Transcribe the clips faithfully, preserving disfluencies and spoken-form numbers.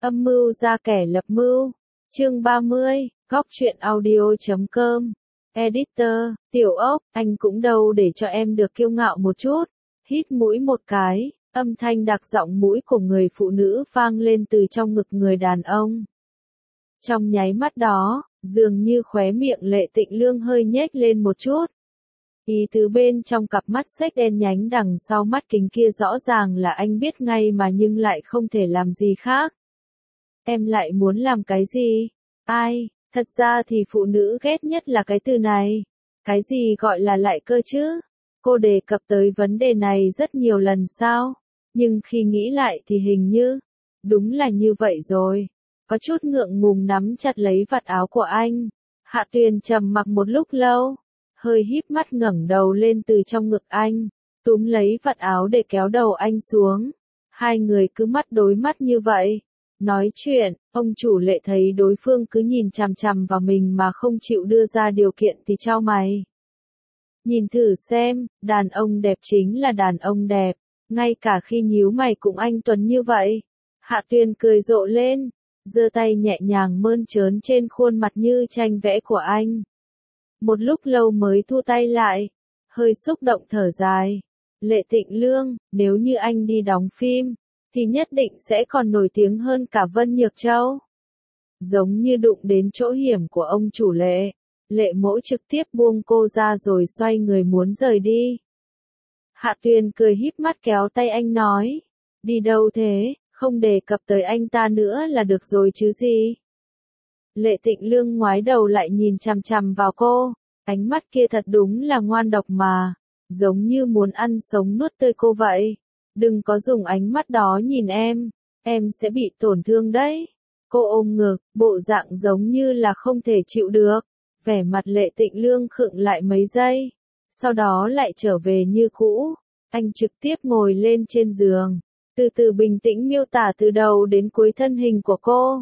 Âm mưu ra kẻ lập mưu. Chương ba mươi, góc truyện audio chấm com. Editor, Tiểu Ốc, anh cũng đâu để cho em được kiêu ngạo một chút. Hít mũi một cái, âm thanh đặc giọng mũi của người phụ nữ vang lên từ trong ngực người đàn ông. Trong nháy mắt đó, dường như khóe miệng Lệ Tịnh Lương hơi nhếch lên một chút. Ý tứ bên trong cặp mắt xếch đen nhánh đằng sau mắt kính kia rõ ràng là anh biết ngay mà nhưng lại không thể làm gì khác. Em lại muốn làm cái gì? Ai? Thật ra thì phụ nữ ghét nhất là cái từ này. Cái gì gọi là lại cơ chứ? Cô đề cập tới vấn đề này rất nhiều lần sao? Nhưng khi nghĩ lại thì hình như, đúng là như vậy rồi. Có chút ngượng ngùng nắm chặt lấy vạt áo của anh. Hạ Tuyền trầm mặc một lúc lâu, hơi híp mắt ngẩng đầu lên từ trong ngực anh, túm lấy vạt áo để kéo đầu anh xuống. Hai người cứ mắt đối mắt như vậy. Nói chuyện, ông chủ Lệ thấy đối phương cứ nhìn chằm chằm vào mình mà không chịu đưa ra điều kiện thì chau mày. Nhìn thử xem, đàn ông đẹp chính là đàn ông đẹp, ngay cả khi nhíu mày cũng anh tuấn như vậy. Hạ Tuyền cười rộ lên, giơ tay nhẹ nhàng mơn trớn trên khuôn mặt như tranh vẽ của anh. Một lúc lâu mới thu tay lại, hơi xúc động thở dài. Lệ Tịnh Lương, nếu như anh đi đóng phim, thì nhất định sẽ còn nổi tiếng hơn cả Vân Nhược Châu. Giống như đụng đến chỗ hiểm của ông chủ Lệ, Lệ Mỗ trực tiếp buông cô ra rồi xoay người muốn rời đi. Hạ Tuyền cười híp mắt kéo tay anh nói, đi đâu thế, không đề cập tới anh ta nữa là được rồi chứ gì. Lệ Tịnh Lương ngoái đầu lại nhìn chằm chằm vào cô, ánh mắt kia thật đúng là ngoan độc mà, giống như muốn ăn sống nuốt tươi cô vậy. Đừng có dùng ánh mắt đó nhìn em, em sẽ bị tổn thương đấy. Cô ôm ngực, bộ dạng giống như là không thể chịu được. Vẻ mặt Lệ Tịnh Lương khựng lại mấy giây, sau đó lại trở về như cũ. Anh trực tiếp ngồi lên trên giường, từ từ bình tĩnh miêu tả từ đầu đến cuối thân hình của cô.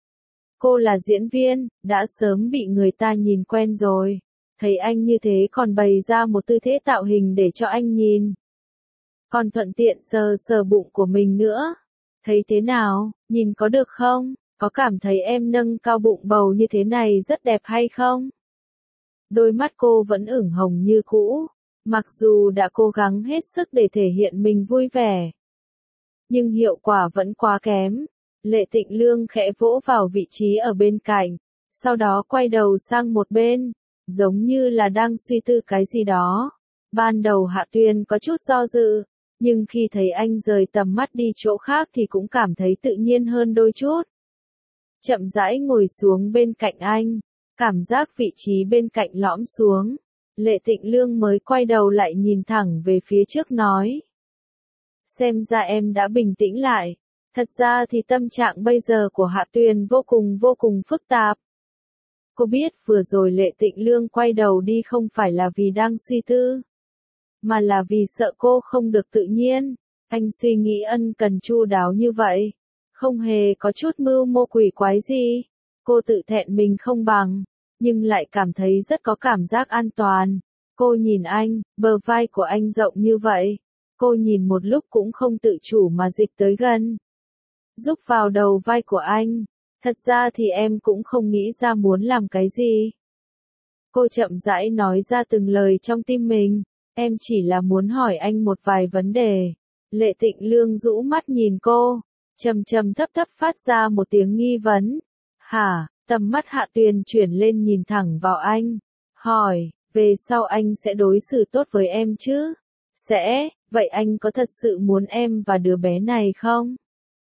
Cô là diễn viên, đã sớm bị người ta nhìn quen rồi. Thấy anh như thế còn bày ra một tư thế tạo hình để cho anh nhìn. Còn thuận tiện sờ sờ bụng của mình nữa. Thấy thế nào, nhìn có được không? Có cảm thấy em nâng cao bụng bầu như thế này rất đẹp hay không? Đôi mắt cô vẫn ửng hồng như cũ, mặc dù đã cố gắng hết sức để thể hiện mình vui vẻ. Nhưng hiệu quả vẫn quá kém. Lệ Tịnh Lương khẽ vỗ vào vị trí ở bên cạnh, sau đó quay đầu sang một bên, giống như là đang suy tư cái gì đó. Ban đầu Hạ Tuyền có chút do dự, nhưng khi thấy anh rời tầm mắt đi chỗ khác thì cũng cảm thấy tự nhiên hơn đôi chút. Chậm rãi ngồi xuống bên cạnh anh, cảm giác vị trí bên cạnh lõm xuống. Lệ Tịnh Lương mới quay đầu lại nhìn thẳng về phía trước nói. Xem ra em đã bình tĩnh lại. Thật ra thì tâm trạng bây giờ của Hạ Tuyền vô cùng vô cùng phức tạp. Cô biết vừa rồi Lệ Tịnh Lương quay đầu đi không phải là vì đang suy tư, mà là vì sợ cô không được tự nhiên. Anh suy nghĩ ân cần chu đáo như vậy, không hề có chút mưu mô quỷ quái gì. Cô tự thẹn mình không bằng, nhưng lại cảm thấy rất có cảm giác an toàn. Cô nhìn anh, bờ vai của anh rộng như vậy. Cô nhìn một lúc cũng không tự chủ mà dịch tới gần, giúp vào đầu vai của anh. Thật ra thì em cũng không nghĩ ra muốn làm cái gì. Cô chậm rãi nói ra từng lời trong tim mình. Em chỉ là muốn hỏi anh một vài vấn đề. Lệ Tịnh Lương rũ mắt nhìn cô, trầm trầm thấp thấp phát ra một tiếng nghi vấn. Hả? Tầm mắt Hạ Tuyền chuyển lên nhìn thẳng vào anh, hỏi, về sau anh sẽ đối xử tốt với em chứ? Sẽ, vậy anh có thật sự muốn em và đứa bé này không?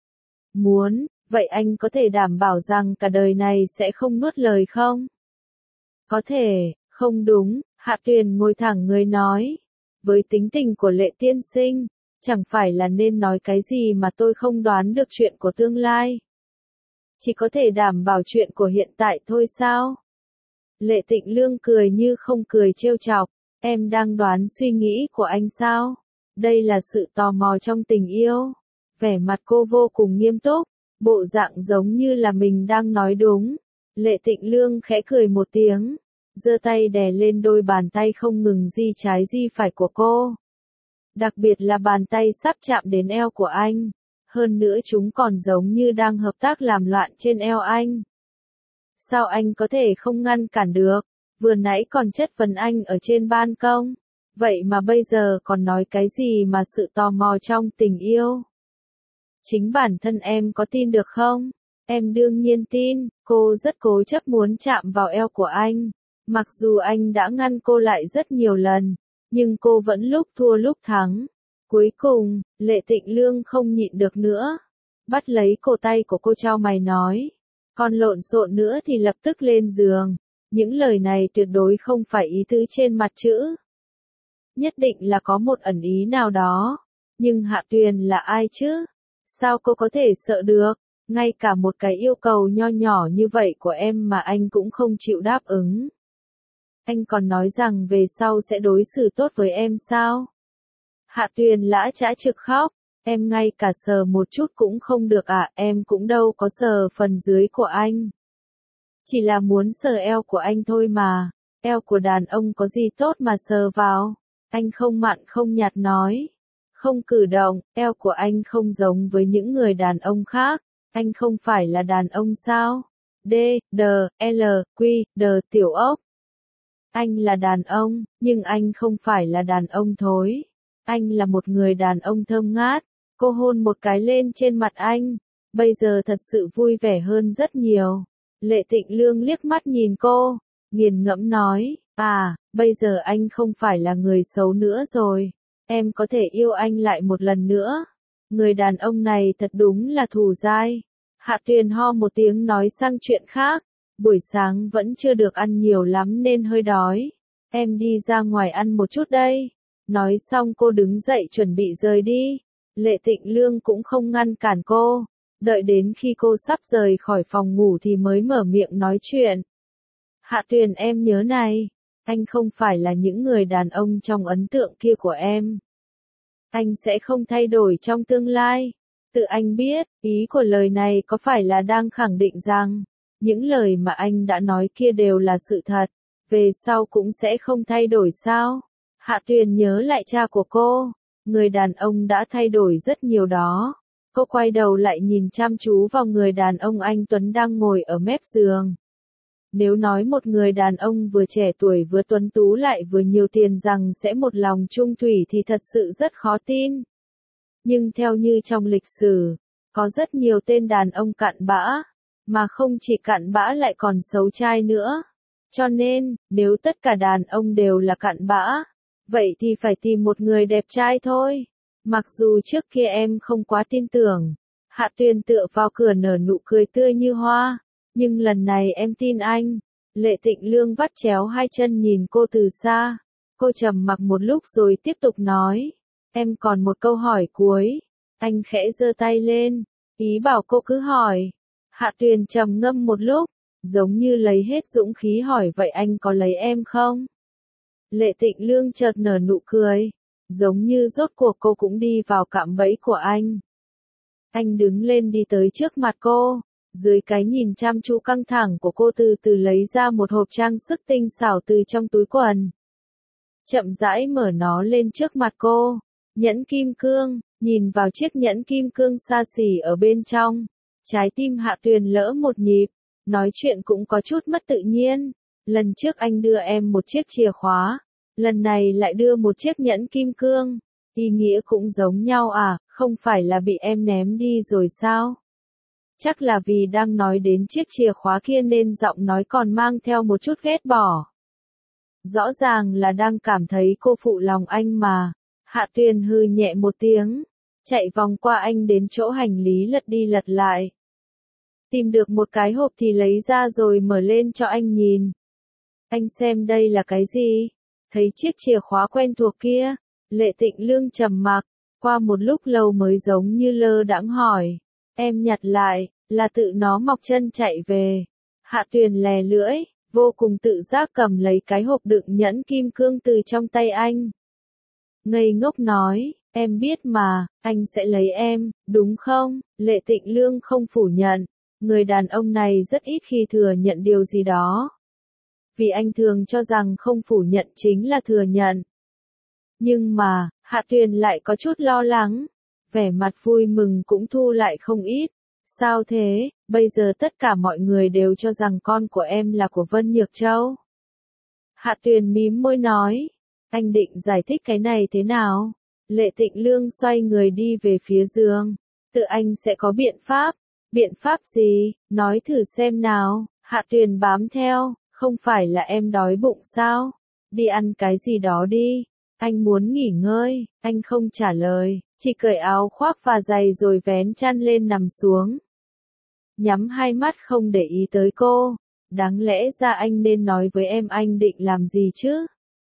Muốn, vậy anh có thể đảm bảo rằng cả đời này sẽ không nuốt lời không? Có thể, không đúng, Hạ Tuyền ngồi thẳng người nói. Với tính tình của Lệ tiên sinh, chẳng phải là nên nói cái gì mà tôi không đoán được chuyện của tương lai. Chỉ có thể đảm bảo chuyện của hiện tại thôi sao? Lệ Tịnh Lương cười như không cười trêu chọc. Em đang đoán suy nghĩ của anh sao? Đây là sự tò mò trong tình yêu. Vẻ mặt cô vô cùng nghiêm túc, bộ dạng giống như là mình đang nói đúng. Lệ Tịnh Lương khẽ cười một tiếng, giơ tay đè lên đôi bàn tay không ngừng di trái di phải của cô. Đặc biệt là bàn tay sắp chạm đến eo của anh, Hơn nữa chúng còn giống như đang hợp tác làm loạn trên eo anh. Sao anh có thể không ngăn cản được? Vừa nãy còn chất vấn anh ở trên ban công. Vậy mà bây giờ còn nói cái gì mà sự tò mò trong tình yêu? Chính bản thân em có tin được không? Em đương nhiên tin, cô rất cố chấp muốn chạm vào eo của anh. Mặc dù anh đã ngăn cô lại rất nhiều lần, nhưng cô vẫn lúc thua lúc thắng. Cuối cùng, Lệ Tịnh Lương không nhịn được nữa. Bắt lấy cổ tay của cô chau mày nói. Còn lộn xộn nữa thì lập tức lên giường. Những lời này tuyệt đối không phải ý tứ trên mặt chữ. Nhất định là có một ẩn ý nào đó. Nhưng Hạ Tuyền là ai chứ? Sao cô có thể sợ được? Ngay cả một cái yêu cầu nho nhỏ như vậy của em mà anh cũng không chịu đáp ứng. Anh còn nói rằng về sau sẽ đối xử tốt với em sao? Hạ Tuyền lã chã trực khóc. Em ngay cả sờ một chút cũng không được à, em cũng đâu có sờ phần dưới của anh. Chỉ là muốn sờ eo của anh thôi mà. Eo của đàn ông có gì tốt mà sờ vào? Anh không mặn không nhạt nói. Không cử động, eo của anh không giống với những người đàn ông khác. Anh không phải là đàn ông sao? D, D, L, Q, D, tiểu ốc. Anh là đàn ông, nhưng anh không phải là đàn ông thối. Anh là một người đàn ông thơm ngát. Cô hôn một cái lên trên mặt anh. Bây giờ thật sự vui vẻ hơn rất nhiều. Lệ Tịnh Lương liếc mắt nhìn cô, nghiền ngẫm nói, à, bây giờ anh không phải là người xấu nữa rồi. Em có thể yêu anh lại một lần nữa. Người đàn ông này thật đúng là thù dai. Hạ Tuyền ho một tiếng nói sang chuyện khác. Buổi sáng vẫn chưa được ăn nhiều lắm nên hơi đói. Em đi ra ngoài ăn một chút đây. Nói xong cô đứng dậy chuẩn bị rời đi. Lệ Tịnh Lương cũng không ngăn cản cô. Đợi đến khi cô sắp rời khỏi phòng ngủ thì mới mở miệng nói chuyện. Hạ Tuyền em nhớ này. Anh không phải là những người đàn ông trong ấn tượng kia của em. Anh sẽ không thay đổi trong tương lai. Tự anh biết, ý của lời này có phải là đang khẳng định rằng, những lời mà anh đã nói kia đều là sự thật, về sau cũng sẽ không thay đổi sao? Hạ Tuyền nhớ lại cha của cô, người đàn ông đã thay đổi rất nhiều đó. Cô quay đầu lại nhìn chăm chú vào người đàn ông anh Tuấn đang ngồi ở mép giường. Nếu nói một người đàn ông vừa trẻ tuổi vừa tuấn tú lại vừa nhiều tiền rằng sẽ một lòng chung thủy thì thật sự rất khó tin. Nhưng theo như trong lịch sử, có rất nhiều tên đàn ông cặn bã, mà không chỉ cặn bã lại còn xấu trai nữa. Cho nên, nếu tất cả đàn ông đều là cặn bã, vậy thì phải tìm một người đẹp trai thôi. Mặc dù trước kia em không quá tin tưởng, Hạ Tuyền tựa vào cửa nở nụ cười tươi như hoa, nhưng lần này em tin anh. Lệ Tịnh Lương vắt chéo hai chân nhìn cô từ xa. Cô trầm mặc một lúc rồi tiếp tục nói. Em còn một câu hỏi cuối. Anh khẽ giơ tay lên, ý bảo cô cứ hỏi. Hạ Tuyền trầm ngâm một lúc, giống như lấy hết dũng khí hỏi vậy anh có lấy em không? Lệ Tịnh Lương chợt nở nụ cười, giống như rốt cuộc cô cũng đi vào cạm bẫy của anh. Anh đứng lên đi tới trước mặt cô, dưới cái nhìn chăm chú căng thẳng của cô từ từ lấy ra một hộp trang sức tinh xảo từ trong túi quần. Chậm rãi mở nó lên trước mặt cô. Nhẫn kim cương, nhìn vào chiếc nhẫn kim cương xa xỉ ở bên trong. Trái tim Hạ Tuyền lỡ một nhịp, nói chuyện cũng có chút mất tự nhiên. Lần trước anh đưa em một chiếc chìa khóa, lần này lại đưa một chiếc nhẫn kim cương. Ý nghĩa cũng giống nhau à, không phải là bị em ném đi rồi sao? Chắc là vì đang nói đến chiếc chìa khóa kia nên giọng nói còn mang theo một chút ghét bỏ. Rõ ràng là đang cảm thấy cô phụ lòng anh mà. Hạ Tuyền hừ nhẹ một tiếng, chạy vòng qua anh đến chỗ hành lý lật đi lật lại. Tìm được một cái hộp thì lấy ra rồi mở lên cho anh nhìn. Anh xem đây là cái gì? Thấy chiếc chìa khóa quen thuộc kia, Lệ Tịnh Lương trầm mặc, qua một lúc lâu mới giống như lơ đãng hỏi. Em nhặt lại, là tự nó mọc chân chạy về. Hạ Tuyền lè lưỡi, vô cùng tự giác cầm lấy cái hộp đựng nhẫn kim cương từ trong tay anh. Ngây ngốc nói, em biết mà, anh sẽ lấy em, đúng không? Lệ Tịnh Lương không phủ nhận, người đàn ông này rất ít khi thừa nhận điều gì đó. Vì anh thường cho rằng không phủ nhận chính là thừa nhận. Nhưng mà, Hạ Tuyền lại có chút lo lắng. vẻ mặt vui mừng cũng thu lại không ít. Sao thế, bây giờ tất cả mọi người đều cho rằng con của em là của Vân Nhược Châu. Hạ Tuyền mím môi nói, anh định giải thích cái này thế nào? Lệ Tịnh Lương xoay người đi về phía giường, tự anh sẽ có biện pháp. Biện pháp gì, nói thử xem nào. Hạ Tuyền bám theo, không phải là em đói bụng sao? Đi ăn cái gì đó đi. Anh muốn nghỉ ngơi, anh không trả lời, chỉ cởi áo khoác và giày rồi vén chăn lên nằm xuống. Nhắm hai mắt không để ý tới cô, đáng lẽ ra anh nên nói với em anh định làm gì chứ?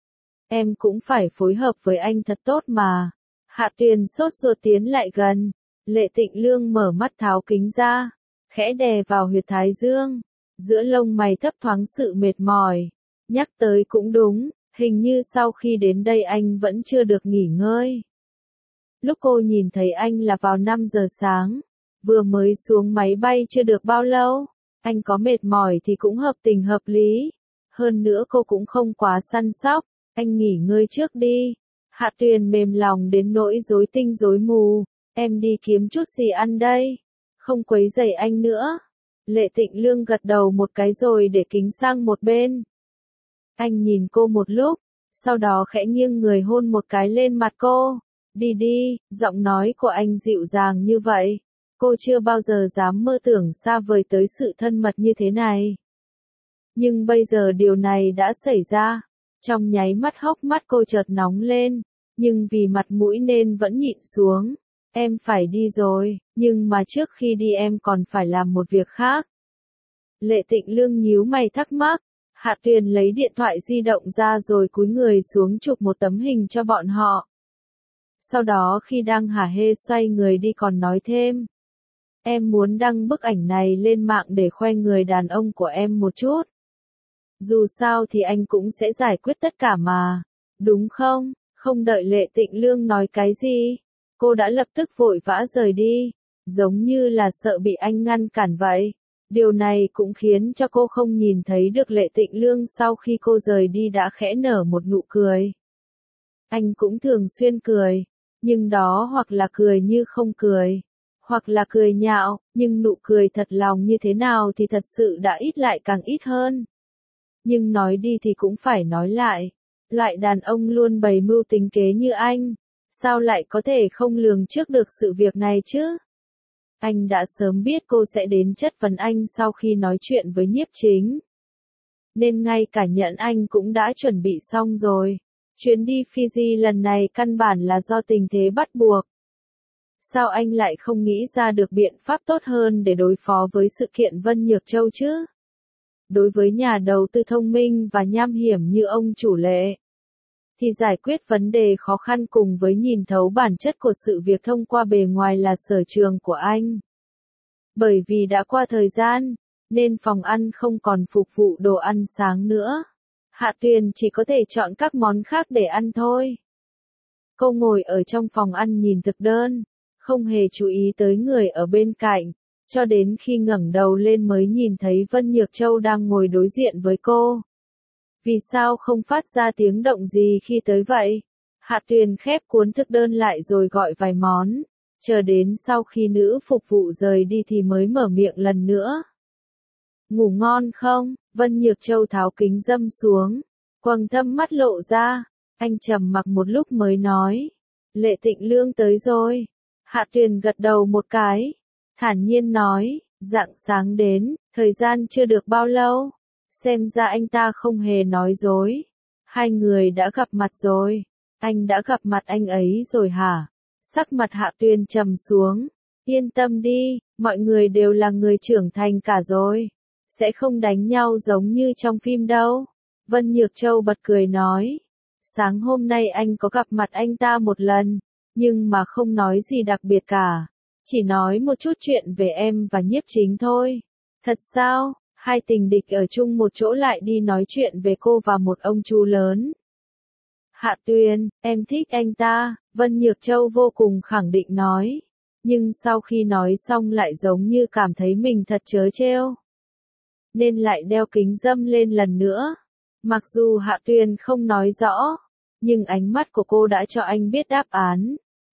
Em cũng phải phối hợp với anh thật tốt mà. Hạ Tuyền sốt ruột tiến lại gần, Lệ Tịnh Lương mở mắt tháo kính ra, khẽ đè vào huyệt thái dương, giữa lông mày thấp thoáng sự mệt mỏi. Nhắc tới cũng đúng, hình như sau khi đến đây anh vẫn chưa được nghỉ ngơi. Lúc cô nhìn thấy anh là vào năm giờ sáng, vừa mới xuống máy bay chưa được bao lâu, anh có mệt mỏi thì cũng hợp tình hợp lý. Hơn nữa cô cũng không quá săn sóc, anh nghỉ ngơi trước đi. Hạ Tuyền mềm lòng đến nỗi rối tinh rối mù, em đi kiếm chút gì ăn đây, không quấy rầy anh nữa. Lệ Tịnh Lương gật đầu một cái rồi để kính sang một bên. Anh nhìn cô một lúc, sau đó khẽ nghiêng người hôn một cái lên mặt cô. Đi đi, giọng nói của anh dịu dàng như vậy. Cô chưa bao giờ dám mơ tưởng xa vời tới sự thân mật như thế này. Nhưng bây giờ điều này đã xảy ra. Trong nháy mắt hốc mắt cô chợt nóng lên, nhưng vì mặt mũi nên vẫn nhịn xuống. Em phải đi rồi, nhưng mà trước khi đi em còn phải làm một việc khác. Lệ Tịnh Lương nhíu mày thắc mắc. Hạ Tuyền lấy điện thoại di động ra rồi cúi người xuống chụp một tấm hình cho bọn họ. Sau đó khi đang hả hê xoay người đi còn nói thêm. Em muốn đăng bức ảnh này lên mạng để khoe người đàn ông của em một chút. Dù sao thì anh cũng sẽ giải quyết tất cả mà, đúng không? Không đợi Lệ Tịnh Lương nói cái gì, cô đã lập tức vội vã rời đi, giống như là sợ bị anh ngăn cản vậy. Điều này cũng khiến cho cô không nhìn thấy được Lệ Tịnh Lương sau khi cô rời đi đã khẽ nở một nụ cười. Anh cũng thường xuyên cười, nhưng đó hoặc là cười như không cười, hoặc là cười nhạo, nhưng nụ cười thật lòng như thế nào thì thật sự đã ít lại càng ít hơn. Nhưng nói đi thì cũng phải nói lại, loại đàn ông luôn bày mưu tính kế như anh, sao lại có thể không lường trước được sự việc này chứ? Anh đã sớm biết cô sẽ đến chất vấn anh sau khi nói chuyện với Nhiếp Chính. Nên ngay cả nhận anh cũng đã chuẩn bị xong rồi. Chuyến đi Fiji lần này căn bản là do tình thế bắt buộc. Sao anh lại không nghĩ ra được biện pháp tốt hơn để đối phó với sự kiện Vân Nhược Châu chứ? Đối với nhà đầu tư thông minh và nham hiểm như ông chủ Lệ, thì giải quyết vấn đề khó khăn cùng với nhìn thấu bản chất của sự việc thông qua bề ngoài là sở trường của anh. Bởi vì đã qua thời gian, nên phòng ăn không còn phục vụ đồ ăn sáng nữa. Hạ Tuyền chỉ có thể chọn các món khác để ăn thôi. Cô ngồi ở trong phòng ăn nhìn thực đơn, không hề chú ý tới người ở bên cạnh, cho đến khi ngẩng đầu lên mới nhìn thấy Vân Nhược Châu đang ngồi đối diện với cô. Vì sao không phát ra tiếng động gì khi tới vậy? Hạ Tuyền khép cuốn thực đơn lại rồi gọi vài món, chờ đến sau khi nữ phục vụ rời đi thì mới mở miệng lần nữa. Ngủ ngon không? Vân Nhược Châu tháo kính râm xuống, quầng thâm mắt lộ ra, anh trầm mặc một lúc mới nói. Lệ Tịnh Lương tới rồi. Hạ Tuyền gật đầu một cái, thản nhiên nói, rạng sáng đến, thời gian chưa được bao lâu. Xem ra anh ta không hề nói dối. Hai người đã gặp mặt rồi. Anh đã gặp mặt anh ấy rồi hả? Sắc mặt Hạ Tuyền trầm xuống. Yên tâm đi, mọi người đều là người trưởng thành cả rồi. Sẽ không đánh nhau giống như trong phim đâu. Vân Nhược Châu bật cười nói. Sáng hôm nay anh có gặp mặt anh ta một lần, nhưng mà không nói gì đặc biệt cả. Chỉ nói một chút chuyện về em và Nhiếp Chính thôi. Thật sao? Hai tình địch ở chung một chỗ lại đi nói chuyện về cô và một ông chú lớn. Hạ Tuyền, em thích anh ta, Vân Nhược Châu vô cùng khẳng định nói. Nhưng sau khi nói xong lại giống như cảm thấy mình thật trớ trêu. Nên lại đeo kính râm lên lần nữa. Mặc dù Hạ Tuyền không nói rõ, nhưng ánh mắt của cô đã cho anh biết đáp án.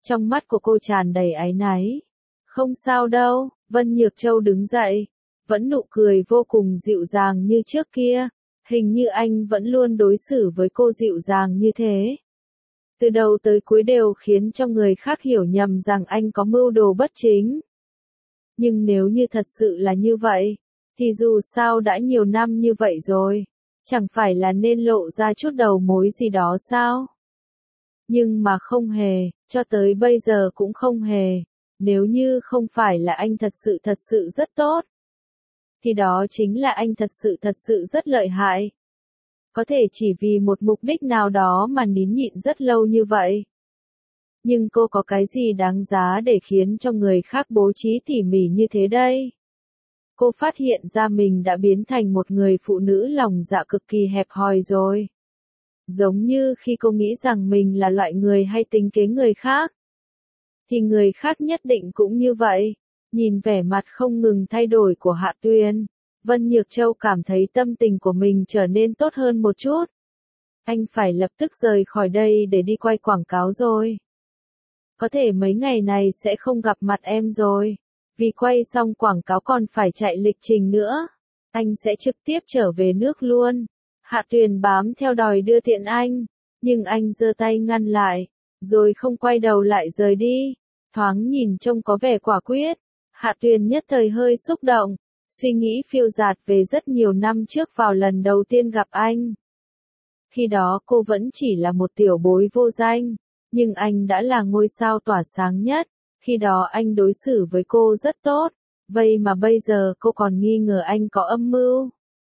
Trong mắt của cô tràn đầy áy náy. Không sao đâu, Vân Nhược Châu đứng dậy, vẫn nụ cười vô cùng dịu dàng như trước kia. Hình như anh vẫn luôn đối xử với cô dịu dàng như thế. Từ đầu tới cuối đều khiến cho người khác hiểu nhầm rằng anh có mưu đồ bất chính. Nhưng nếu như thật sự là như vậy, thì dù sao đã nhiều năm như vậy rồi, chẳng phải là nên lộ ra chút đầu mối gì đó sao? Nhưng mà không hề, cho tới bây giờ cũng không hề. Nếu như không phải là anh thật sự thật sự rất tốt, thì đó chính là anh thật sự thật sự rất lợi hại. Có thể chỉ vì một mục đích nào đó mà nín nhịn rất lâu như vậy. Nhưng cô có cái gì đáng giá để khiến cho người khác bố trí tỉ mỉ như thế đây? Cô phát hiện ra mình đã biến thành một người phụ nữ lòng dạ cực kỳ hẹp hòi rồi. Giống như khi cô nghĩ rằng mình là loại người hay tính kế người khác, thì người khác nhất định cũng như vậy. Nhìn vẻ mặt không ngừng thay đổi của Hạ Tuyền, Vân Nhược Châu cảm thấy tâm tình của mình trở nên tốt hơn một chút. Anh phải lập tức rời khỏi đây để đi quay quảng cáo rồi. Có thể mấy ngày này sẽ không gặp mặt em rồi. Vì quay xong quảng cáo còn phải chạy lịch trình nữa. Anh sẽ trực tiếp trở về nước luôn. Hạ Tuyền bám theo đòi đưa tiện anh. Nhưng anh giơ tay ngăn lại. Rồi không quay đầu lại rời đi. Thoáng nhìn trông có vẻ quả quyết. Hạ Tuyền nhất thời hơi xúc động. Suy nghĩ phiêu dạt về rất nhiều năm trước vào lần đầu tiên gặp anh. Khi đó cô vẫn chỉ là một tiểu bối vô danh. Nhưng anh đã là ngôi sao tỏa sáng nhất. Khi đó anh đối xử với cô rất tốt. Vậy mà bây giờ cô còn nghi ngờ anh có âm mưu.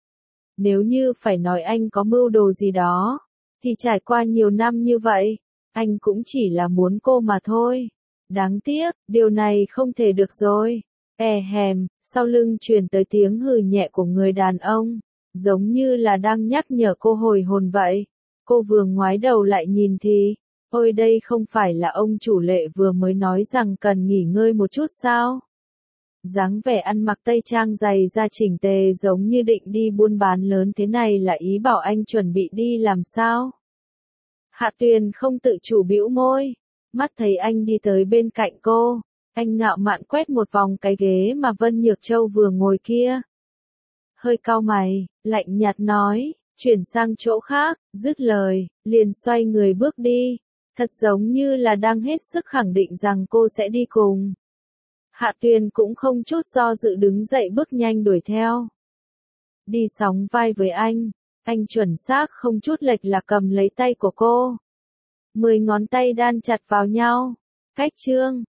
Nếu như phải nói anh có mưu đồ gì đó, thì trải qua nhiều năm như vậy, anh cũng chỉ là muốn cô mà thôi. Đáng tiếc, điều này không thể được rồi. E hèm, sau lưng truyền tới tiếng hừ nhẹ của người đàn ông, giống như là đang nhắc nhở cô hồi hồn vậy. Cô vừa ngoái đầu lại nhìn thì, ôi đây không phải là ông chủ Lệ vừa mới nói rằng cần nghỉ ngơi một chút sao? Dáng vẻ ăn mặc tây trang dày da chỉnh tề giống như định đi buôn bán lớn thế này là ý bảo anh chuẩn bị đi làm sao? Hạ Tuyền không tự chủ bĩu môi, mắt thấy anh đi tới bên cạnh cô, anh ngạo mạn quét một vòng cái ghế mà Vân Nhược Châu vừa ngồi kia. Hơi cau mày, lạnh nhạt nói, chuyển sang chỗ khác, dứt lời, liền xoay người bước đi, thật giống như là đang hết sức khẳng định rằng cô sẽ đi cùng. Hạ Tuyền cũng không chút do dự đứng dậy bước nhanh đuổi theo. Đi sóng vai với anh, anh chuẩn xác không chút lệch là cầm lấy tay của cô. Mười ngón tay đan chặt vào nhau. Cách chương